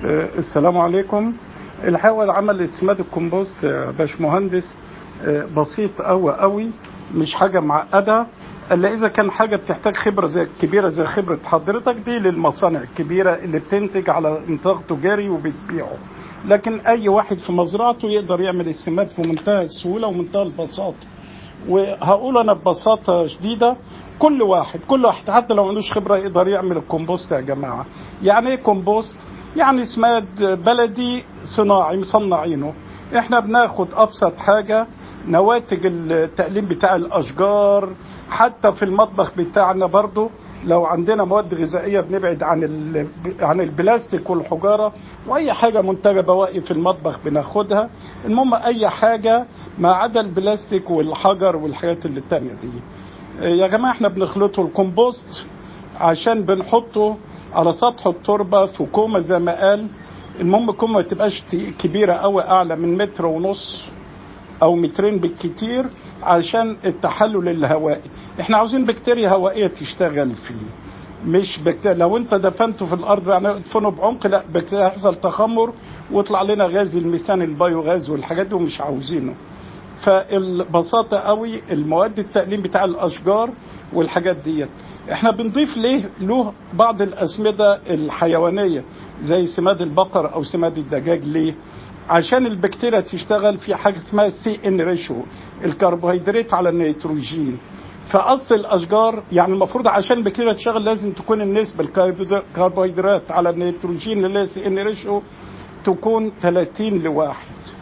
السلام عليكم. الحقيقة عمل السماد الكومبوست يا باشمهندس بسيط قوي، مش حاجة معقدة، الا اذا كان حاجة بتحتاج خبرة كبيرة زي خبرة حضرتك دي للمصانع الكبيرة اللي بتنتج على نطاق تجاري وبتبيعه. لكن اي واحد في مزرعته يقدر يعمل السماد في منتهى السهولة ومنتهى البساطة. وهقول انا ببساطة شديدة، كل واحد حتى لو ملوش خبرة يقدر يعمل الكومبوست يا جماعة. يعني ايه كومبوست؟ يعني سماد بلدي صناعي مصنعينه. احنا بناخد ابسط حاجة، نواتج التقليم بتاع الاشجار، حتى في المطبخ بتاعنا برضو لو عندنا مواد غذائية بنبعد عن البلاستيك والحجارة، واي حاجة منتجة بواقي في المطبخ بناخدها. المهم اي حاجة ما عدا البلاستيك والحجر والحاجات اللي التانية دي. يا جماعة احنا بنخلطه الكومبوست عشان بنحطه على سطح التربة في كومة زي ما قال. المهم كومة ما تبقاش كبيرة قوي، اعلى من 1.5 متر او 2 متر بالكتير، عشان التحلل الهوائي. احنا عاوزين بكتيريا هوائية تشتغل فيه، مش بكتيريا. لو انت دفنته في الارض يعني ادفنه بعمق، لا بكتيريا هيحصل تخمر ويطلع لنا غاز الميثان البيوغاز والحاجات دي ومش عاوزينه. فالبساطة قوي المواد التقليم بتاع الاشجار والحاجات ديت. احنا بنضيف له بعض الاسمدة الحيوانية زي سماد البقر او سماد الدجاج. ليه؟ عشان البكتيريا تشتغل في حاجة اسمها CN ريشيو، الكربوهيدرات على النيتروجين. فأصل الأشجار يعني المفروض عشان البكتيريا تشتغل لازم تكون النسبة الكربوهيدرات على النيتروجين اللي هي CN ريشيو تكون 30:1،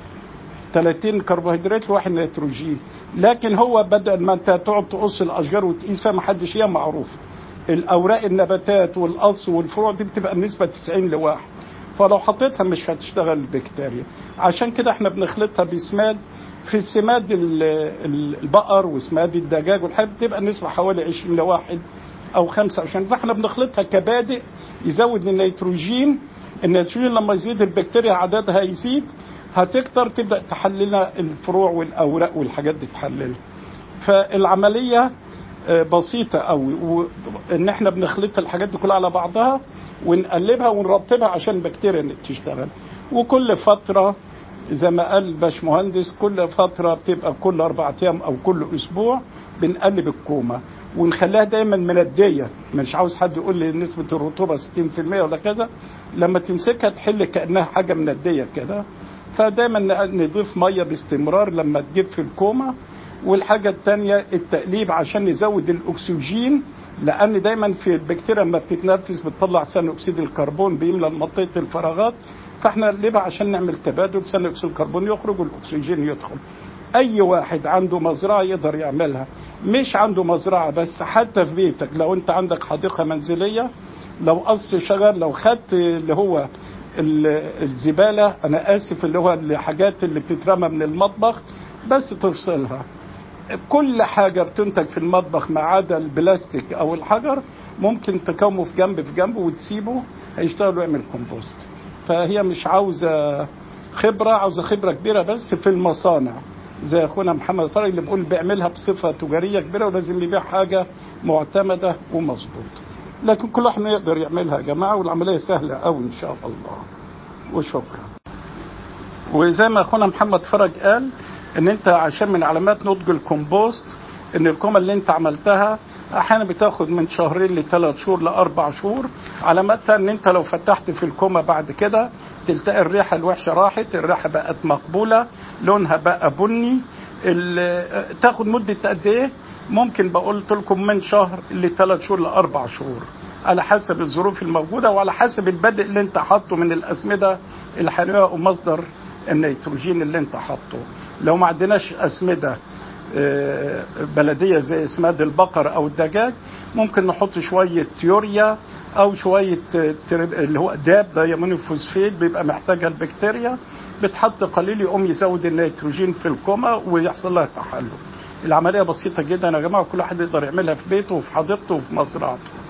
30 كربوهيدرات لواحد نيتروجين. لكن هو بدل ما انت تقعد تقص الاشجار وتقيس فيها، ما حدش هي معروف. الاوراق النباتات والقص والفروع دي بتبقى النسبه 90:1، فلو حطيتها مش هتشتغل البكتيريا. عشان كده احنا بنخلطها بسماد. في السماد البقر وسماد الدجاج والحاجات بتبقى النسبه حوالي 20:1 او 25. فاحنا بنخلطها كبادئ يزود النيتروجين لما يزيد البكتيريا عددها يزيد، هتكتر تبدأ تحللها الفروع والأوراق والحاجات دي تحللها. فالعملية بسيطة قوي، وإن احنا بنخلط الحاجات دي كلها على بعضها ونقلبها ونرطبها عشان البكتيريا تشتغل. وكل فترة زي ما قال باشمهندس، كل فترة بتبقى كل 4 أيام أو كل أسبوع بنقلب الكومة ونخليها دايما مندية. مش عاوز حد يقول لي نسبة الرطوبة 60% ولا كذا، لما تمسكها تحل كأنها حاجة مندية كده. فدايما نضيف مية باستمرار لما تجيب في الكومة. والحاجة التانية التقليب عشان نزود الأكسجين، لأن دايما في البكتيريا لما بتتنفس بتطلع ثاني أكسيد الكربون بيملى منطقة الفراغات، فاحنا نقلبها عشان نعمل تبادل، ثاني أكسيد الكربون يخرج والأكسجين يدخل. أي واحد عنده مزرعة يقدر يعملها، مش عنده مزرعة بس، حتى في بيتك لو أنت عندك حديقة منزلية، لو قص شجر، لو خدت اللي هو الزبالة، أنا آسف، اللي هو الحاجات اللي بتترمى من المطبخ، بس تفصلها. كل حاجة بتنتج في المطبخ ما عدا البلاستيك أو الحجر ممكن تكومه في جنب وتسيبه هيشتغل ويعمل كومبوست. فهي مش عاوزة خبرة، عاوزة خبرة كبيرة بس في المصانع زي أخونا محمد فرج اللي بيقول بيعملها بصفة تجارية كبيرة ولازم يبيع حاجة معتمدة ومظبوطة. لكن كل واحد يقدر يعملها يا جماعة، والعملية سهلة أوي إن شاء الله. وشكرا. وزي ما أخونا محمد فرج قال ان انت عشان من علامات نضج الكومبوست ان الكومة اللي انت عملتها احيانا بتاخد من 2 ل3 شهور ل4 شهور. علاماتها ان انت لو فتحت في الكومة بعد كده تلتقي الريحة الوحشة راحت، الريحة بقت مقبولة، لونها بقى بني. تاخد مدة قد ايه؟ ممكن بقولت لكم من 1 ل3 شهور ل4 شهور، على حسب الظروف الموجودة وعلى حسب البدء اللي انت حاطه من الأسمدة الحيوية ومصدر النيتروجين اللي انت حاطه. لو ما عندناش أسمدة بلدية زي سماد البقر أو الدجاج، ممكن نحط شوية يوريا أو شوية اللي هو دايمونيوم فوسفيت، بيبقى محتاجها البكتيريا، بتحط قليل يقوم يزود النيتروجين في الكومة ويحصل لها تحلل. العملية بسيطة جدا يا جماعة، وكل واحد يقدر يعملها في بيته وفي حديقته وفي مزرعته.